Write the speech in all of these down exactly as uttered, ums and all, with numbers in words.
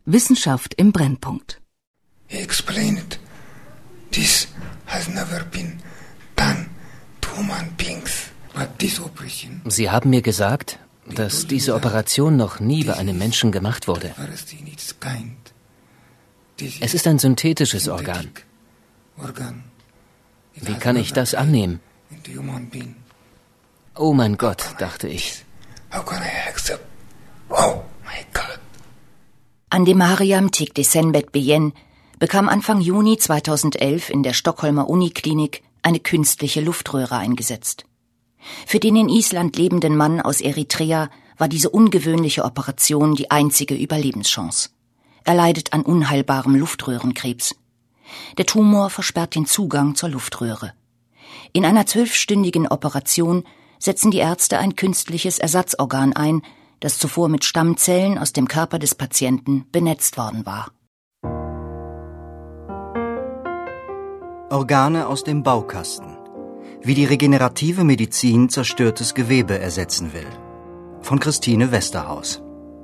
Wissenschaft im Brennpunkt. He explained, this has never been done to human beings, but this operation. Sie haben mir gesagt, dass diese Operation noch nie bei einem Menschen gemacht wurde. Es ist ein synthetisches Organ. Wie kann ich das annehmen? Oh mein Gott, dachte ich. Andemariam Tigdesenbet-Beyen bekam Anfang Juni zweitausendelf in der Stockholmer Uniklinik eine künstliche Luftröhre eingesetzt. Für den in Island lebenden Mann aus Eritrea war diese ungewöhnliche Operation die einzige Überlebenschance. Er leidet an unheilbarem Luftröhrenkrebs. Der Tumor versperrt den Zugang zur Luftröhre. In einer zwölfstündigen Operation setzen die Ärzte ein künstliches Ersatzorgan ein, das zuvor mit Stammzellen aus dem Körper des Patienten benetzt worden war. Organe aus dem Baukasten. Wie die regenerative Medizin zerstörtes Gewebe ersetzen will. Von Christine Westerhaus.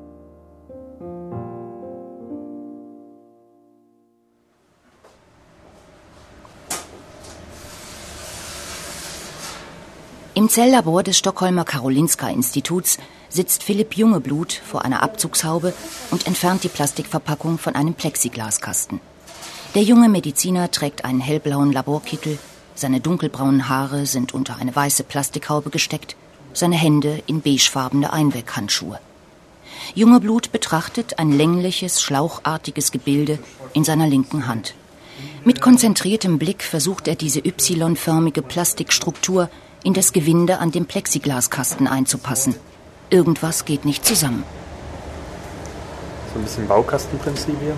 Im Zelllabor des Stockholmer Karolinska-Instituts sitzt Philipp Jungeblut vor einer Abzugshaube und entfernt die Plastikverpackung von einem Plexiglaskasten. Der junge Mediziner trägt einen hellblauen Laborkittel, seine dunkelbraunen Haare sind unter eine weiße Plastikhaube gesteckt, seine Hände in beigefarbene Einweghandschuhe. Jungeblut betrachtet ein längliches, schlauchartiges Gebilde in seiner linken Hand. Mit konzentriertem Blick versucht er diese Y-förmige Plastikstruktur in das Gewinde an dem Plexiglaskasten einzupassen. Irgendwas geht nicht zusammen. So ein bisschen Baukastenprinzip hier.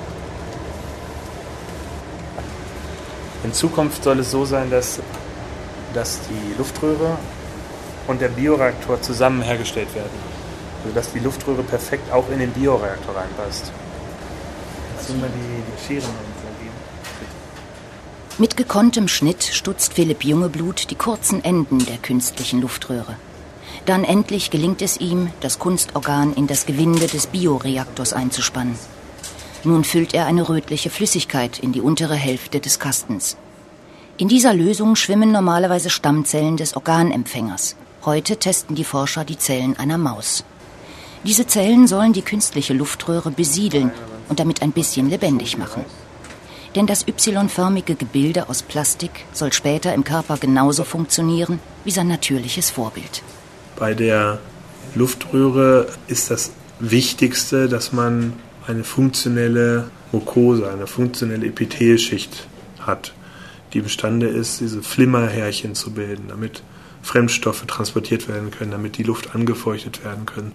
In Zukunft soll es so sein, dass, dass die Luftröhre und der Bioreaktor zusammen hergestellt werden. Also dass die Luftröhre perfekt auch in den Bioreaktor reinpasst. Jetzt nehmen wir die, die Schere mal geben. Mit gekonntem Schnitt stutzt Philipp Jungeblut die kurzen Enden der künstlichen Luftröhre. Dann endlich gelingt es ihm, das Kunstorgan in das Gewinde des Bioreaktors einzuspannen. Nun füllt er eine rötliche Flüssigkeit in die untere Hälfte des Kastens. In dieser Lösung schwimmen normalerweise Stammzellen des Organempfängers. Heute testen die Forscher die Zellen einer Maus. Diese Zellen sollen die künstliche Luftröhre besiedeln und damit ein bisschen lebendig machen. Denn das Y-förmige Gebilde aus Plastik soll später im Körper genauso funktionieren wie sein natürliches Vorbild. Bei der Luftröhre ist das Wichtigste, dass man eine funktionelle Mukose, eine funktionelle Epithelschicht hat, die imstande ist, diese Flimmerhärchen zu bilden, damit Fremdstoffe transportiert werden können, damit die Luft angefeuchtet werden können.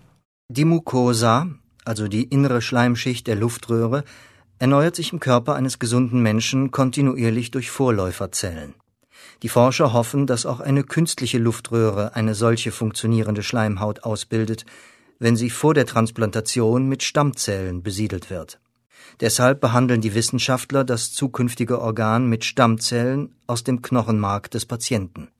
Die Mucosa, also die innere Schleimschicht der Luftröhre, erneuert sich im Körper eines gesunden Menschen kontinuierlich durch Vorläuferzellen. Die Forscher hoffen, dass auch eine künstliche Luftröhre eine solche funktionierende Schleimhaut ausbildet, wenn sie vor der Transplantation mit Stammzellen besiedelt wird. Deshalb behandeln die Wissenschaftler das zukünftige Organ mit Stammzellen aus dem Knochenmark des Patienten.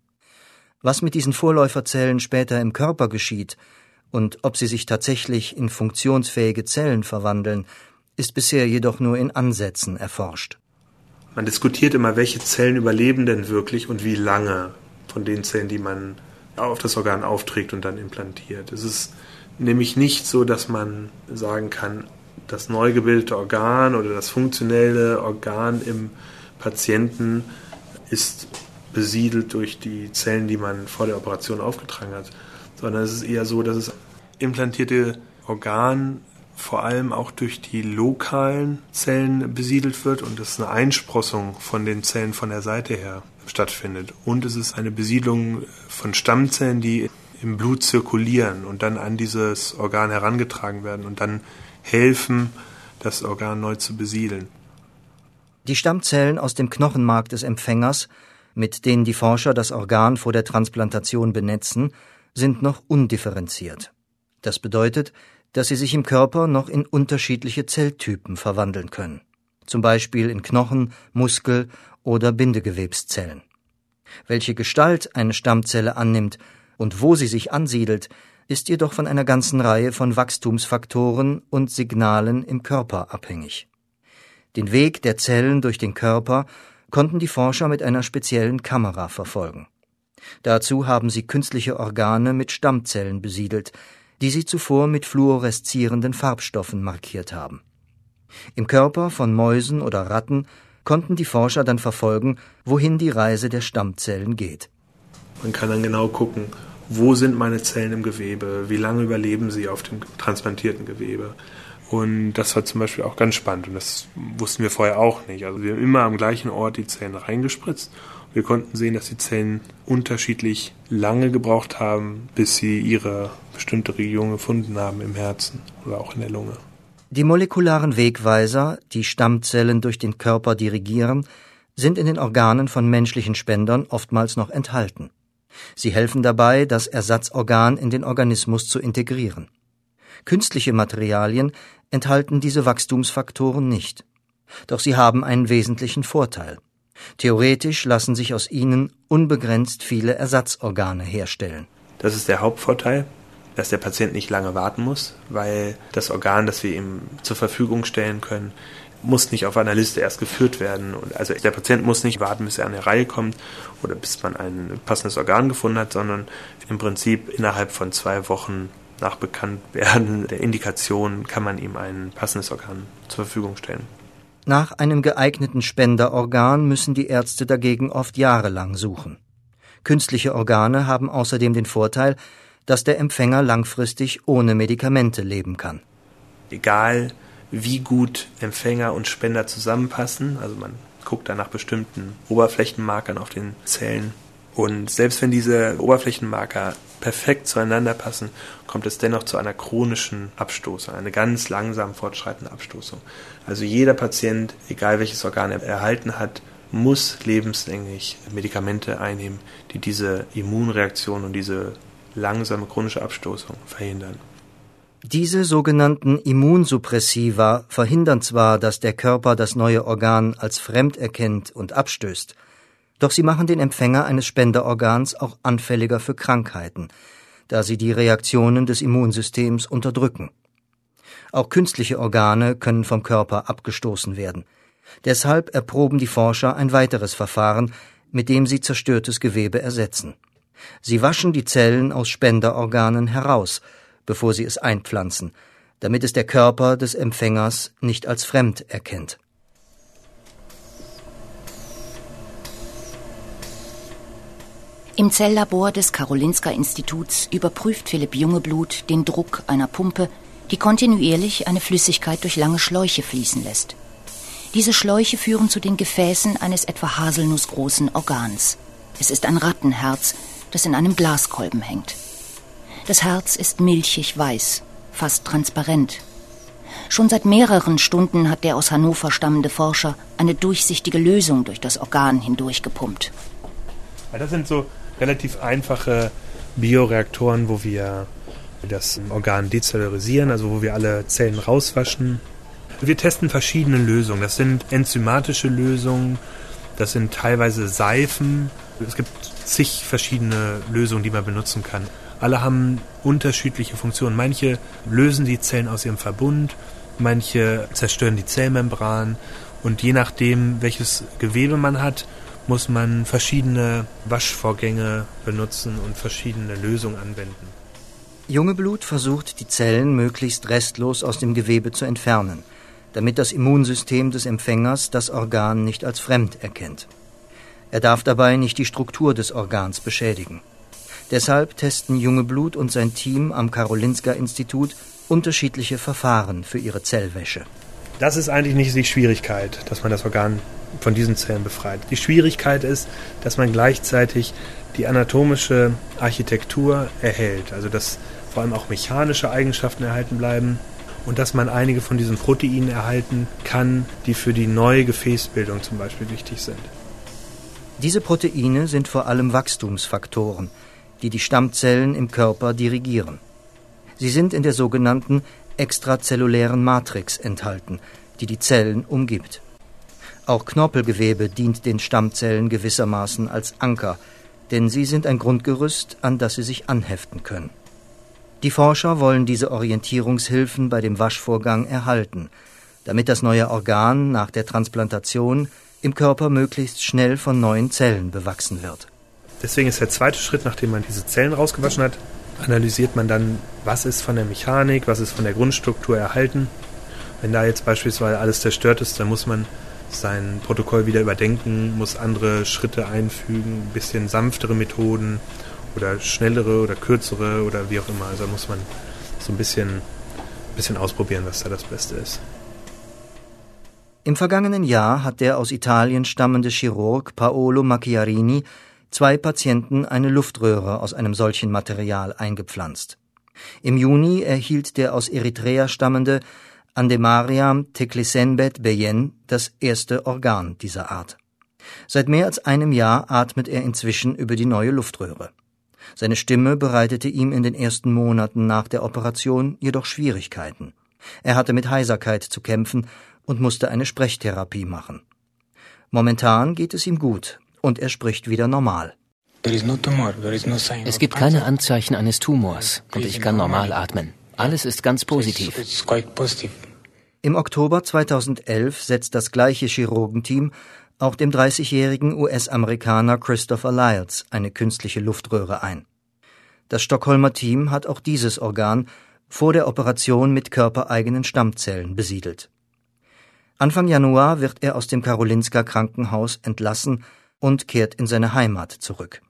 Was mit diesen Vorläuferzellen später im Körper geschieht und ob sie sich tatsächlich in funktionsfähige Zellen verwandeln, ist bisher jedoch nur in Ansätzen erforscht. Man diskutiert immer, welche Zellen überleben denn wirklich und wie lange von den Zellen, die man auf das Organ aufträgt und dann implantiert. Es ist nämlich nicht so, dass man sagen kann, das neu gebildete Organ oder das funktionelle Organ im Patienten ist besiedelt durch die Zellen, die man vor der Operation aufgetragen hat, sondern es ist eher so, dass das implantierte Organ vor allem auch durch die lokalen Zellen besiedelt wird und dass eine Einsprossung von den Zellen von der Seite her stattfindet. Und es ist eine Besiedlung von Stammzellen, die im Blut zirkulieren und dann an dieses Organ herangetragen werden und dann helfen, das Organ neu zu besiedeln. Die Stammzellen aus dem Knochenmark des Empfängers, mit denen die Forscher das Organ vor der Transplantation benetzen, sind noch undifferenziert. Das bedeutet, dass sie sich im Körper noch in unterschiedliche Zelltypen verwandeln können, zum Beispiel in Knochen, Muskel- oder Bindegewebszellen. Welche Gestalt eine Stammzelle annimmt und wo sie sich ansiedelt, ist jedoch von einer ganzen Reihe von Wachstumsfaktoren und Signalen im Körper abhängig. Den Weg der Zellen durch den Körper konnten die Forscher mit einer speziellen Kamera verfolgen. Dazu haben sie künstliche Organe mit Stammzellen besiedelt, die sie zuvor mit fluoreszierenden Farbstoffen markiert haben. Im Körper von Mäusen oder Ratten konnten die Forscher dann verfolgen, wohin die Reise der Stammzellen geht. Man kann dann genau gucken, wo sind meine Zellen im Gewebe, wie lange überleben sie auf dem transplantierten Gewebe. Und das war zum Beispiel auch ganz spannend und das wussten wir vorher auch nicht. Also wir haben immer am gleichen Ort die Zellen reingespritzt. Wir konnten sehen, dass die Zellen unterschiedlich lange gebraucht haben, bis sie ihre bestimmte Region gefunden haben im Herzen oder auch in der Lunge. Die molekularen Wegweiser, die Stammzellen durch den Körper dirigieren, sind in den Organen von menschlichen Spendern oftmals noch enthalten. Sie helfen dabei, das Ersatzorgan in den Organismus zu integrieren. Künstliche Materialien enthalten diese Wachstumsfaktoren nicht. Doch sie haben einen wesentlichen Vorteil. Theoretisch lassen sich aus ihnen unbegrenzt viele Ersatzorgane herstellen. Das ist der Hauptvorteil, dass der Patient nicht lange warten muss, weil das Organ, das wir ihm zur Verfügung stellen können, muss nicht auf einer Liste erst geführt werden. Also der Patient muss nicht warten, bis er an die Reihe kommt oder bis man ein passendes Organ gefunden hat, sondern im Prinzip innerhalb von zwei Wochen nach Bekanntwerden der Indikation kann man ihm ein passendes Organ zur Verfügung stellen. Nach einem geeigneten Spenderorgan müssen die Ärzte dagegen oft jahrelang suchen. Künstliche Organe haben außerdem den Vorteil, dass der Empfänger langfristig ohne Medikamente leben kann. Egal, wie gut Empfänger und Spender zusammenpassen, also man guckt dann nach bestimmten Oberflächenmarkern auf den Zellen. Und selbst wenn diese Oberflächenmarker perfekt zueinander passen, kommt es dennoch zu einer chronischen Abstoßung, eine ganz langsam fortschreitende Abstoßung. Also jeder Patient, egal welches Organ er erhalten hat, muss lebenslänglich Medikamente einnehmen, die diese Immunreaktion und diese langsame chronische Abstoßung verhindern. Diese sogenannten Immunsuppressiva verhindern zwar, dass der Körper das neue Organ als fremd erkennt und abstößt, doch sie machen den Empfänger eines Spenderorgans auch anfälliger für Krankheiten, da sie die Reaktionen des Immunsystems unterdrücken. Auch künstliche Organe können vom Körper abgestoßen werden. Deshalb erproben die Forscher ein weiteres Verfahren, mit dem sie zerstörtes Gewebe ersetzen. Sie waschen die Zellen aus Spenderorganen heraus, bevor sie es einpflanzen, damit es der Körper des Empfängers nicht als fremd erkennt. Im Zelllabor des Karolinska-Instituts überprüft Philipp Jungeblut den Druck einer Pumpe, die kontinuierlich eine Flüssigkeit durch lange Schläuche fließen lässt. Diese Schläuche führen zu den Gefäßen eines etwa haselnussgroßen Organs. Es ist ein Rattenherz, das in einem Glaskolben hängt. Das Herz ist milchig weiß, fast transparent. Schon seit mehreren Stunden hat der aus Hannover stammende Forscher eine durchsichtige Lösung durch das Organ hindurchgepumpt. Das sind so relativ einfache Bioreaktoren, wo wir das Organ dezellularisieren, also wo wir alle Zellen rauswaschen. Wir testen verschiedene Lösungen. Das sind enzymatische Lösungen, das sind teilweise Seifen. Es gibt zig verschiedene Lösungen, die man benutzen kann. Alle haben unterschiedliche Funktionen. Manche lösen die Zellen aus ihrem Verbund, manche zerstören die Zellmembran und je nachdem, welches Gewebe man hat, muss man verschiedene Waschvorgänge benutzen und verschiedene Lösungen anwenden. Jungeblut versucht, die Zellen möglichst restlos aus dem Gewebe zu entfernen, damit das Immunsystem des Empfängers das Organ nicht als fremd erkennt. Er darf dabei nicht die Struktur des Organs beschädigen. Deshalb testen Jungeblut und sein Team am Karolinska-Institut unterschiedliche Verfahren für ihre Zellwäsche. Das ist eigentlich nicht die Schwierigkeit, dass man das Organ von diesen Zellen befreit. Die Schwierigkeit ist, dass man gleichzeitig die anatomische Architektur erhält, also dass vor allem auch mechanische Eigenschaften erhalten bleiben und dass man einige von diesen Proteinen erhalten kann, die für die neue Gefäßbildung zum Beispiel wichtig sind. Diese Proteine sind vor allem Wachstumsfaktoren, die die Stammzellen im Körper dirigieren. Sie sind in der sogenannten extrazellulären Matrix enthalten, die die Zellen umgibt. Auch Knorpelgewebe dient den Stammzellen gewissermaßen als Anker, denn sie sind ein Grundgerüst, an das sie sich anheften können. Die Forscher wollen diese Orientierungshilfen bei dem Waschvorgang erhalten, damit das neue Organ nach der Transplantation im Körper möglichst schnell von neuen Zellen bewachsen wird. Deswegen ist der zweite Schritt, nachdem man diese Zellen rausgewaschen hat, analysiert man dann, was ist von der Mechanik, was ist von der Grundstruktur erhalten. Wenn da jetzt beispielsweise alles zerstört ist, dann muss man sein Protokoll wieder überdenken, muss andere Schritte einfügen, ein bisschen sanftere Methoden oder schnellere oder kürzere oder wie auch immer. Also muss man so ein bisschen, ein bisschen ausprobieren, was da das Beste ist. Im vergangenen Jahr hat der aus Italien stammende Chirurg Paolo Macchiarini zwei Patienten eine Luftröhre aus einem solchen Material eingepflanzt. Im Juni erhielt der aus Eritrea stammende Andemariam Teklisembet Beyen das erste Organ dieser Art. Seit mehr als einem Jahr atmet er inzwischen über die neue Luftröhre. Seine Stimme bereitete ihm in den ersten Monaten nach der Operation jedoch Schwierigkeiten. Er hatte mit Heiserkeit zu kämpfen und musste eine Sprechtherapie machen. Momentan geht es ihm gut und er spricht wieder normal. Es gibt keine Anzeichen eines Tumors und ich kann normal atmen. Alles ist ganz positiv. Im Oktober zweitausendelf setzt das gleiche Chirurgenteam auch dem dreißigjährigen U S-Amerikaner Christopher Lyles eine künstliche Luftröhre ein. Das Stockholmer Team hat auch dieses Organ vor der Operation mit körpereigenen Stammzellen besiedelt. Anfang Januar wird er aus dem Karolinska Krankenhaus entlassen und kehrt in seine Heimat zurück.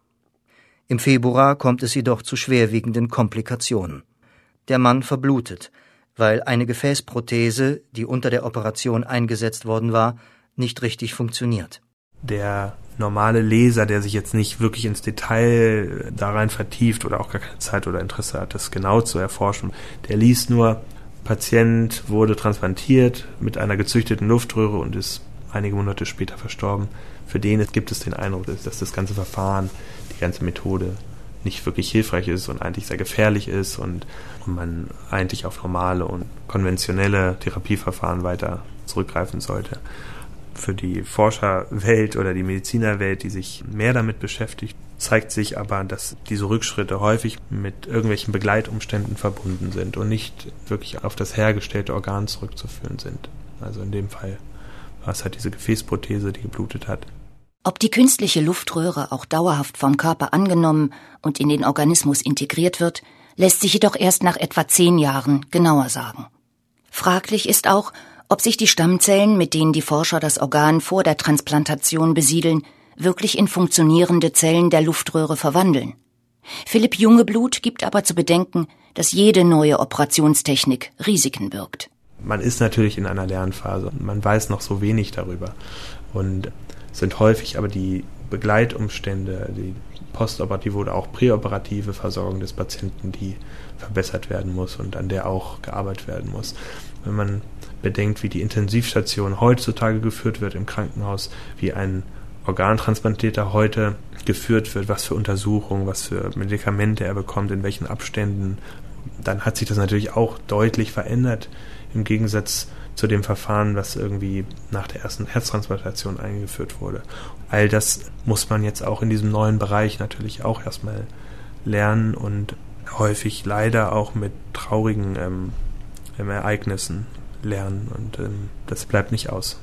Im Februar kommt es jedoch zu schwerwiegenden Komplikationen. Der Mann verblutet, weil eine Gefäßprothese, die unter der Operation eingesetzt worden war, nicht richtig funktioniert. Der normale Leser, der sich jetzt nicht wirklich ins Detail da rein vertieft oder auch gar keine Zeit oder Interesse hat, das genau zu erforschen, der liest nur, Patient wurde transplantiert mit einer gezüchteten Luftröhre und ist einige Monate später verstorben. Für den gibt es den Eindruck, dass das ganze Verfahren, die ganze Methode nicht wirklich hilfreich ist und eigentlich sehr gefährlich ist und man eigentlich auf normale und konventionelle Therapieverfahren weiter zurückgreifen sollte. Für die Forscherwelt oder die Medizinerwelt, die sich mehr damit beschäftigt, zeigt sich aber, dass diese Rückschritte häufig mit irgendwelchen Begleitumständen verbunden sind und nicht wirklich auf das hergestellte Organ zurückzuführen sind. Also in dem Fall war es halt diese Gefäßprothese, die geblutet hat. Ob die künstliche Luftröhre auch dauerhaft vom Körper angenommen und in den Organismus integriert wird, lässt sich jedoch erst nach etwa zehn Jahren genauer sagen. Fraglich ist auch, ob sich die Stammzellen, mit denen die Forscher das Organ vor der Transplantation besiedeln, wirklich in funktionierende Zellen der Luftröhre verwandeln. Philipp Jungeblut gibt aber zu bedenken, dass jede neue Operationstechnik Risiken birgt. Man ist natürlich in einer Lernphase, man weiß noch so wenig darüber und sind häufig aber die Begleitumstände, die postoperative oder auch präoperative Versorgung des Patienten, die verbessert werden muss und an der auch gearbeitet werden muss. Wenn man bedenkt, wie die Intensivstation heutzutage geführt wird im Krankenhaus, wie ein Organtransplantäter heute geführt wird, was für Untersuchungen, was für Medikamente er bekommt, in welchen Abständen, dann hat sich das natürlich auch deutlich verändert im Gegensatz zu dem Verfahren, was irgendwie nach der ersten Herztransplantation eingeführt wurde. All das muss man jetzt auch in diesem neuen Bereich natürlich auch erstmal lernen und häufig leider auch mit traurigen ähm, Ereignissen lernen und ähm, das bleibt nicht aus.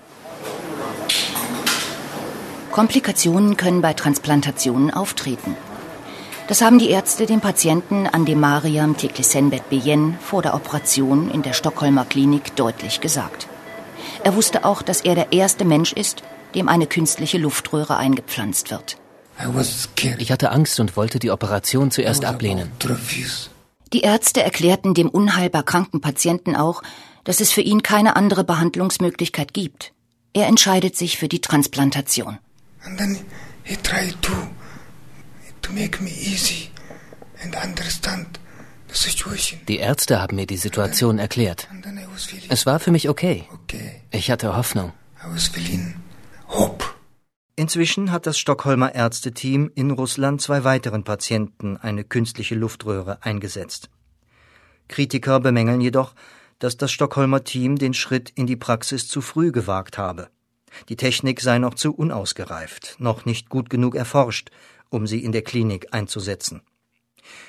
Komplikationen können bei Transplantationen auftreten. Das haben die Ärzte dem Patienten Andemariam Teklisembet Beyen vor der Operation in der Stockholmer Klinik deutlich gesagt. Er wusste auch, dass er der erste Mensch ist, dem eine künstliche Luftröhre eingepflanzt wird. Ich hatte Angst und wollte die Operation zuerst ablehnen. Die Ärzte erklärten dem unheilbar kranken Patienten auch, dass es für ihn keine andere Behandlungsmöglichkeit gibt. Er entscheidet sich für die Transplantation. And then he tried to to make me easy and understand the situation. Die Ärzte haben mir die Situation erklärt. Es war für mich okay. Ich hatte Hoffnung. I was feeling hope. Inzwischen hat das Stockholmer Ärzteteam in Russland zwei weiteren Patienten eine künstliche Luftröhre eingesetzt. Kritiker bemängeln jedoch, dass das Stockholmer Team den Schritt in die Praxis zu früh gewagt habe. Die Technik sei noch zu unausgereift, noch nicht gut genug erforscht, um sie in der Klinik einzusetzen.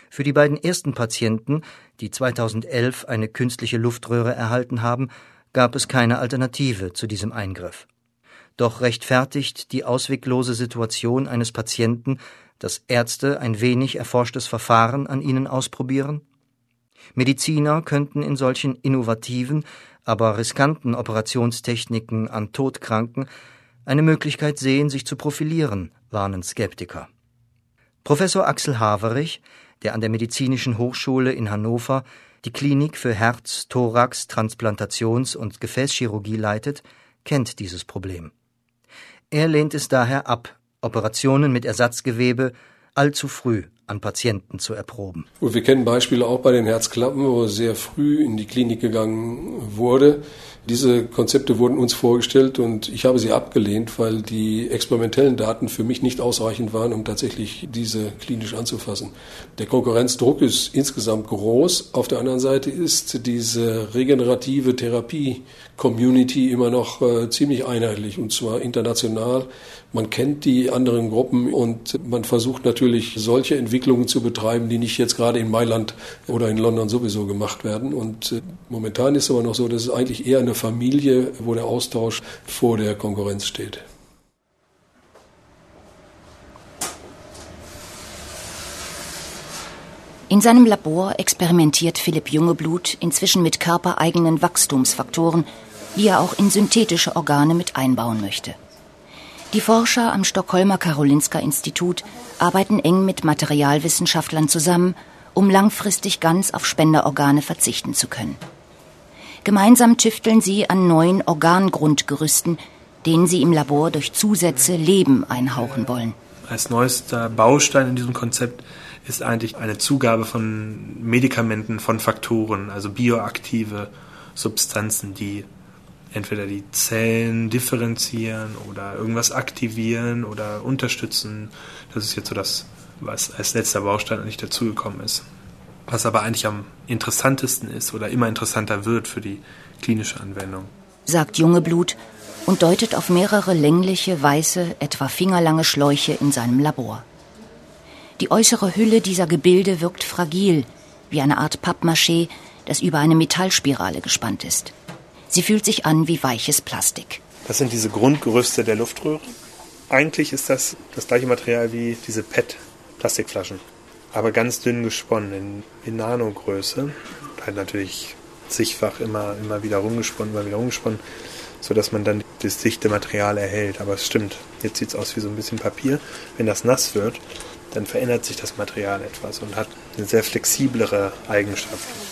Für die beiden ersten Patienten, die zweitausendelf eine künstliche Luftröhre erhalten haben, gab es keine Alternative zu diesem Eingriff. Doch rechtfertigt die ausweglose Situation eines Patienten, dass Ärzte ein wenig erforschtes Verfahren an ihnen ausprobieren? Mediziner könnten in solchen innovativen, aber riskanten Operationstechniken an Todkranken eine Möglichkeit sehen, sich zu profilieren, warnen Skeptiker. Professor Axel Haverich, der an der Medizinischen Hochschule in Hannover die Klinik für Herz-, Thorax-, Transplantations- und Gefäßchirurgie leitet, kennt dieses Problem. Er lehnt es daher ab, Operationen mit Ersatzgewebe allzu früh an Patienten zu erproben. Und wir kennen Beispiele auch bei den Herzklappen, wo sehr früh in die Klinik gegangen wurde. Diese Konzepte wurden uns vorgestellt und ich habe sie abgelehnt, weil die experimentellen Daten für mich nicht ausreichend waren, um tatsächlich diese klinisch anzufassen. Der Konkurrenzdruck ist insgesamt groß. Auf der anderen Seite ist diese regenerative Therapie-Community immer noch äh, ziemlich einheitlich, und zwar international. Man kennt die anderen Gruppen und man versucht natürlich, solche Entwicklungen zu betreiben, die nicht jetzt gerade in Mailand oder in London sowieso gemacht werden. Und äh, momentan ist es aber noch so, dass es eigentlich eher eine Familie, wo der Austausch vor der Konkurrenz steht. In seinem Labor experimentiert Philipp Jungeblut inzwischen mit körpereigenen Wachstumsfaktoren, die er auch in synthetische Organe mit einbauen möchte. Die Forscher am Stockholmer Karolinska-Institut arbeiten eng mit Materialwissenschaftlern zusammen, um langfristig ganz auf Spenderorgane verzichten zu können. Gemeinsam tüfteln sie an neuen Organgrundgerüsten, denen sie im Labor durch Zusätze Leben einhauchen wollen. Als neuester Baustein in diesem Konzept ist eigentlich eine Zugabe von Medikamenten, von Faktoren, also bioaktive Substanzen, die entweder die Zellen differenzieren oder irgendwas aktivieren oder unterstützen. Das ist jetzt so das, was als letzter Baustein eigentlich dazugekommen ist. Was aber eigentlich am interessantesten ist oder immer interessanter wird für die klinische Anwendung. Sagt Jungeblut und deutet auf mehrere längliche, weiße, etwa fingerlange Schläuche in seinem Labor. Die äußere Hülle dieser Gebilde wirkt fragil, wie eine Art Pappmaché, das über eine Metallspirale gespannt ist. Sie fühlt sich an wie weiches Plastik. Das sind diese Grundgerüste der Luftröhre. Eigentlich ist das das gleiche Material wie diese P E T-Plastikflaschen, aber ganz dünn gesponnen, in, in Nanogröße. Halt natürlich zigfach immer, immer wieder rumgesponnen, immer wieder rumgesponnen, sodass man dann das dichte Material erhält. Aber es stimmt, jetzt sieht es aus wie so ein bisschen Papier. Wenn das nass wird, dann verändert sich das Material etwas und hat eine sehr flexiblere Eigenschaften.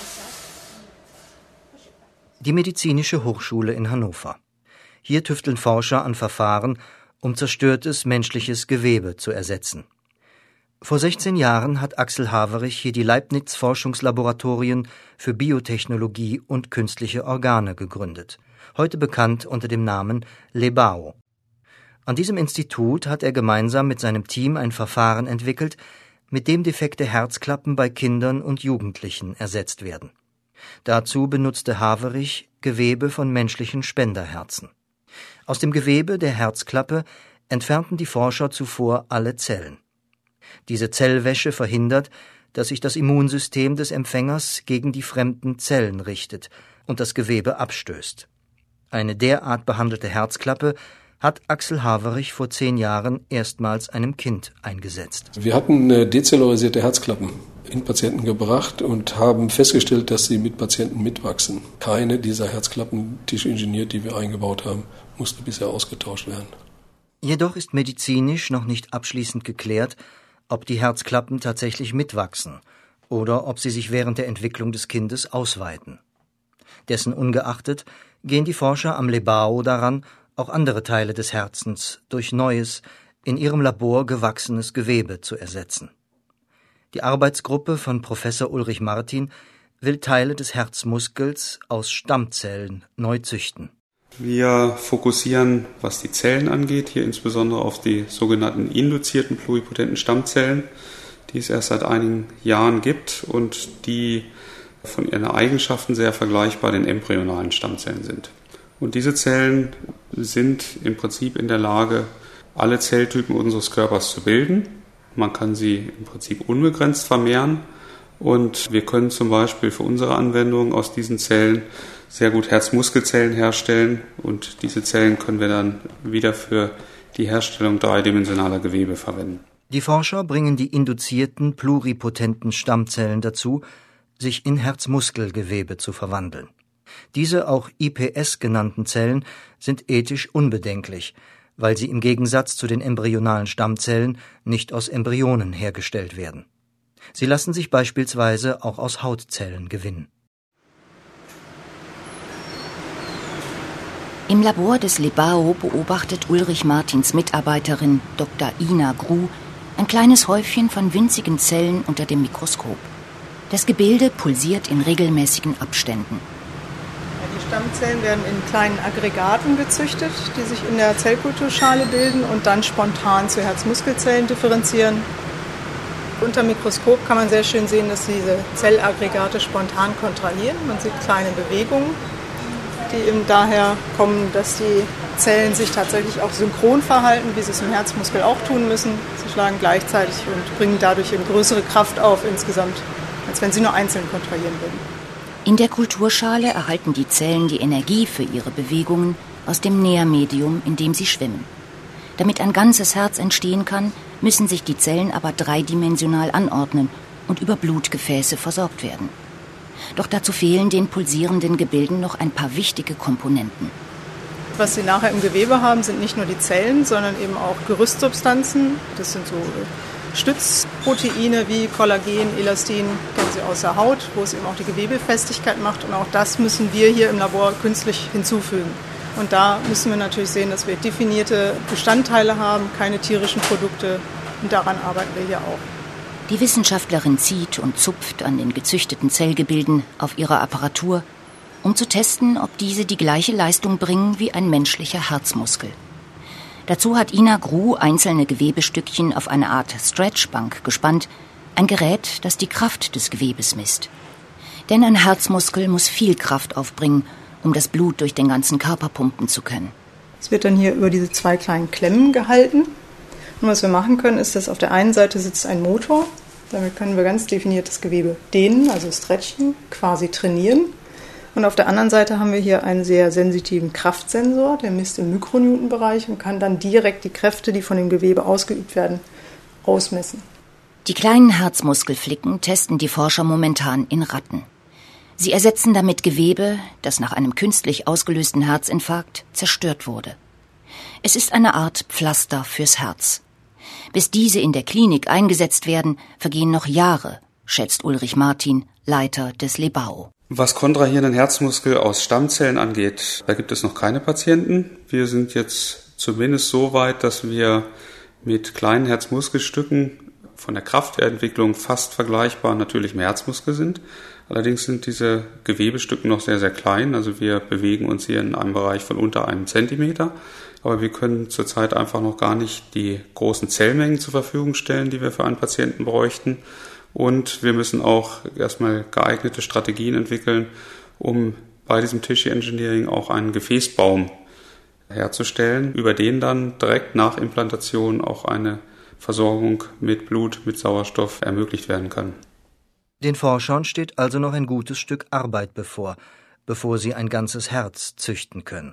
Die Medizinische Hochschule in Hannover. Hier tüfteln Forscher an Verfahren, um zerstörtes menschliches Gewebe zu ersetzen. Vor sechzehn Jahren hat Axel Haverich hier die Leibniz-Forschungslaboratorien für Biotechnologie und künstliche Organe gegründet, heute bekannt unter dem Namen Lebao. An diesem Institut hat er gemeinsam mit seinem Team ein Verfahren entwickelt, mit dem defekte Herzklappen bei Kindern und Jugendlichen ersetzt werden. Dazu benutzte Haverich Gewebe von menschlichen Spenderherzen. Aus dem Gewebe der Herzklappe entfernten die Forscher zuvor alle Zellen. Diese Zellwäsche verhindert, dass sich das Immunsystem des Empfängers gegen die fremden Zellen richtet und das Gewebe abstößt. Eine derart behandelte Herzklappe hat Axel Haverich vor zehn Jahren erstmals einem Kind eingesetzt. Wir hatten dezellularisierte Herzklappen in Patienten gebracht und haben festgestellt, dass sie mit Patienten mitwachsen. Keine dieser Herzklappen, tischingeniert, die wir eingebaut haben, musste bisher ausgetauscht werden. Jedoch ist medizinisch noch nicht abschließend geklärt, ob die Herzklappen tatsächlich mitwachsen oder ob sie sich während der Entwicklung des Kindes ausweiten. Dessen ungeachtet gehen die Forscher am Lebao daran, auch andere Teile des Herzens durch neues, in ihrem Labor gewachsenes Gewebe zu ersetzen. Die Arbeitsgruppe von Professor Ulrich Martin will Teile des Herzmuskels aus Stammzellen neu züchten. Wir fokussieren, was die Zellen angeht, hier insbesondere auf die sogenannten induzierten pluripotenten Stammzellen, die es erst seit einigen Jahren gibt und die von ihren Eigenschaften sehr vergleichbar den embryonalen Stammzellen sind. Und diese Zellen sind im Prinzip in der Lage, alle Zelltypen unseres Körpers zu bilden. Man kann sie im Prinzip unbegrenzt vermehren Und wir können zum Beispiel für unsere Anwendung aus diesen Zellen sehr gut Herzmuskelzellen herstellen. Und diese Zellen können wir dann wieder für die Herstellung dreidimensionaler Gewebe verwenden. Die Forscher bringen die induzierten pluripotenten Stammzellen dazu, sich in Herzmuskelgewebe zu verwandeln. Diese auch I P S genannten Zellen sind ethisch unbedenklich, weil sie im Gegensatz zu den embryonalen Stammzellen nicht aus Embryonen hergestellt werden. Sie lassen sich beispielsweise auch aus Hautzellen gewinnen. Im Labor des Lebao beobachtet Ulrich Martins Mitarbeiterin Doktor Ina Gru ein kleines Häufchen von winzigen Zellen unter dem Mikroskop. Das Gebilde pulsiert in regelmäßigen Abständen. Die Stammzellen werden in kleinen Aggregaten gezüchtet, die sich in der Zellkulturschale bilden und dann spontan zu Herzmuskelzellen differenzieren. Unter dem Mikroskop kann man sehr schön sehen, dass diese Zellaggregate spontan kontrahieren. Man sieht kleine Bewegungen, die eben daher kommen, dass die Zellen sich tatsächlich auch synchron verhalten, wie sie es im Herzmuskel auch tun müssen. Sie schlagen gleichzeitig und bringen dadurch eben größere Kraft auf insgesamt, als wenn sie nur einzeln kontrahieren würden. In der Kulturschale erhalten die Zellen die Energie für ihre Bewegungen aus dem Nährmedium, in dem sie schwimmen. Damit ein ganzes Herz entstehen kann, müssen sich die Zellen aber dreidimensional anordnen und über Blutgefäße versorgt werden. Doch dazu fehlen den pulsierenden Gebilden noch ein paar wichtige Komponenten. Was sie nachher im Gewebe haben, sind nicht nur die Zellen, sondern eben auch Gerüstsubstanzen. Das sind so Stützproteine wie Kollagen, Elastin, kennen Sie aus der Haut, wo es eben auch die Gewebefestigkeit macht. Und auch das müssen wir hier im Labor künstlich hinzufügen. Und da müssen wir natürlich sehen, dass wir definierte Bestandteile haben, keine tierischen Produkte. Und daran arbeiten wir hier auch. Die Wissenschaftlerin zieht und zupft an den gezüchteten Zellgebilden auf ihrer Apparatur, um zu testen, ob diese die gleiche Leistung bringen wie ein menschlicher Herzmuskel. Dazu hat Ina Gru einzelne Gewebestückchen auf eine Art Stretchbank gespannt, ein Gerät, das die Kraft des Gewebes misst. Denn ein Herzmuskel muss viel Kraft aufbringen, um das Blut durch den ganzen Körper pumpen zu können. Es wird dann hier über diese zwei kleinen Klemmen gehalten. Und was wir machen können, ist, dass auf der einen Seite sitzt ein Motor. Damit können wir ganz definiert das Gewebe dehnen, also stretchen, quasi trainieren. Und auf der anderen Seite haben wir hier einen sehr sensitiven Kraftsensor, der misst im Mikronewtonbereich und kann dann direkt die Kräfte, die von dem Gewebe ausgeübt werden, ausmessen. Die kleinen Herzmuskelflicken testen die Forscher momentan in Ratten. Sie ersetzen damit Gewebe, das nach einem künstlich ausgelösten Herzinfarkt zerstört wurde. Es ist eine Art Pflaster fürs Herz. Bis diese in der Klinik eingesetzt werden, vergehen noch Jahre, schätzt Ulrich Martin, Leiter des Lebao. Was kontrahierenden Herzmuskel aus Stammzellen angeht, da gibt es noch keine Patienten. Wir sind jetzt zumindest so weit, dass wir mit kleinen Herzmuskelstücken von der Kraftentwicklung fast vergleichbar natürlich im Herzmuskel sind. Allerdings sind diese Gewebestücke noch sehr, sehr klein. Also wir bewegen uns hier in einem Bereich von unter einem Zentimeter. Aber wir können zurzeit einfach noch gar nicht die großen Zellmengen zur Verfügung stellen, die wir für einen Patienten bräuchten. Und wir müssen auch erstmal geeignete Strategien entwickeln, um bei diesem Tissue Engineering auch einen Gefäßbaum herzustellen, über den dann direkt nach Implantation auch eine Versorgung mit Blut, mit Sauerstoff ermöglicht werden kann. Den Forschern steht also noch ein gutes Stück Arbeit bevor, bevor sie ein ganzes Herz züchten können.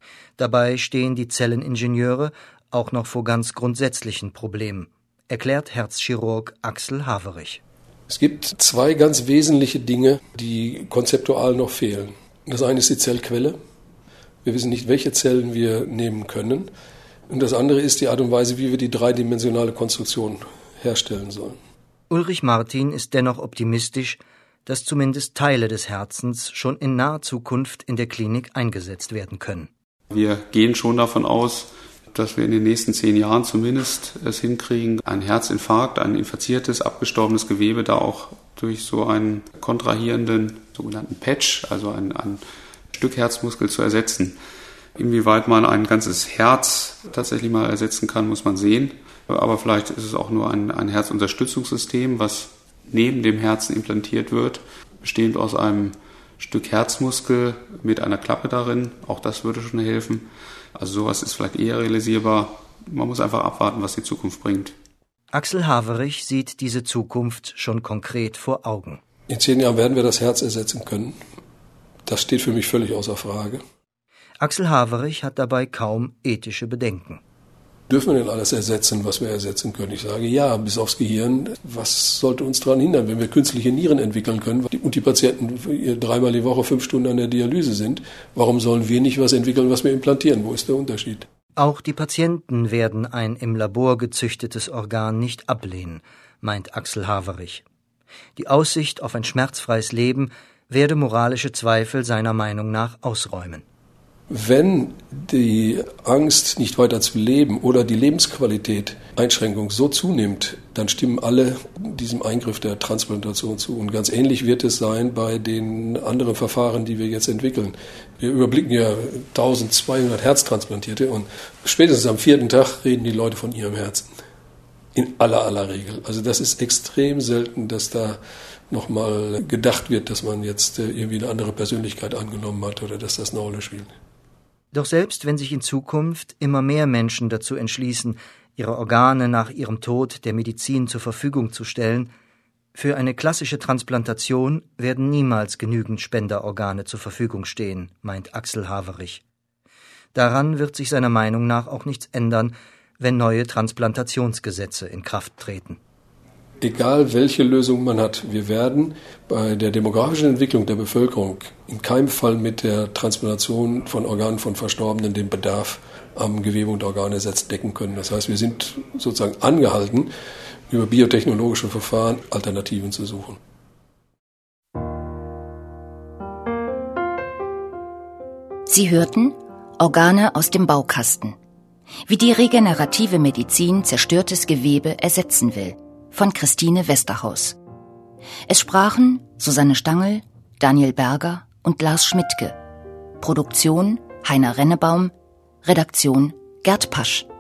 Dabei stehen die Zelleningenieure auch noch vor ganz grundsätzlichen Problemen, erklärt Herzchirurg Axel Haverich. Es gibt zwei ganz wesentliche Dinge, die konzeptual noch fehlen. Das eine ist die Zellquelle. Wir wissen nicht, welche Zellen wir nehmen können. Und das andere ist die Art und Weise, wie wir die dreidimensionale Konstruktion herstellen sollen. Ulrich Martin ist dennoch optimistisch, dass zumindest Teile des Herzens schon in naher Zukunft in der Klinik eingesetzt werden können. Wir gehen schon davon aus, dass wir in den nächsten zehn Jahren zumindest es hinkriegen, ein Herzinfarkt, ein infiziertes, abgestorbenes Gewebe da auch durch so einen kontrahierenden sogenannten Patch, also ein, ein Stück Herzmuskel zu ersetzen. Inwieweit man ein ganzes Herz tatsächlich mal ersetzen kann, muss man sehen. Aber vielleicht ist es auch nur ein, ein Herzunterstützungssystem, was neben dem Herzen implantiert wird, bestehend aus einem Stück Herzmuskel mit einer Klappe darin. Auch das würde schon helfen. Also sowas ist vielleicht eher realisierbar. Man muss einfach abwarten, was die Zukunft bringt. Axel Haverich sieht diese Zukunft schon konkret vor Augen. In zehn Jahren werden wir das Herz ersetzen können. Das steht für mich völlig außer Frage. Axel Haverich hat dabei kaum ethische Bedenken. Dürfen wir denn alles ersetzen, was wir ersetzen können? Ich sage ja, bis aufs Gehirn. Was sollte uns daran hindern, wenn wir künstliche Nieren entwickeln können und die Patienten dreimal die Woche fünf Stunden an der Dialyse sind? Warum sollen wir nicht was entwickeln, was wir implantieren? Wo ist der Unterschied? Auch die Patienten werden ein im Labor gezüchtetes Organ nicht ablehnen, meint Axel Haverich. Die Aussicht auf ein schmerzfreies Leben werde moralische Zweifel seiner Meinung nach ausräumen. Wenn die Angst, nicht weiter zu leben oder die Lebensqualität, Einschränkung so zunimmt, dann stimmen alle diesem Eingriff der Transplantation zu. Und ganz ähnlich wird es sein bei den anderen Verfahren, die wir jetzt entwickeln. Wir überblicken ja eintausendzweihundert Herztransplantierte und spätestens am vierten Tag reden die Leute von ihrem Herzen. In aller aller Regel. Also das ist extrem selten, dass da nochmal gedacht wird, dass man jetzt irgendwie eine andere Persönlichkeit angenommen hat oder dass das eine Rolle spielt. Doch selbst wenn sich in Zukunft immer mehr Menschen dazu entschließen, ihre Organe nach ihrem Tod der Medizin zur Verfügung zu stellen, für eine klassische Transplantation werden niemals genügend Spenderorgane zur Verfügung stehen, meint Axel Haverich. Daran wird sich seiner Meinung nach auch nichts ändern, wenn neue Transplantationsgesetze in Kraft treten. Egal welche Lösung man hat, wir werden bei der demografischen Entwicklung der Bevölkerung in keinem Fall mit der Transplantation von Organen von Verstorbenen den Bedarf am Gewebe und Organersatz decken können. Das heißt, wir sind sozusagen angehalten, über biotechnologische Verfahren Alternativen zu suchen. Sie hörten Organe aus dem Baukasten. Wie die regenerative Medizin zerstörtes Gewebe ersetzen will. Von Christine Westerhaus. Es sprachen Susanne Stangl, Daniel Berger und Lars Schmidtke. Produktion Heiner Rennebaum. Redaktion Gerd Pasch.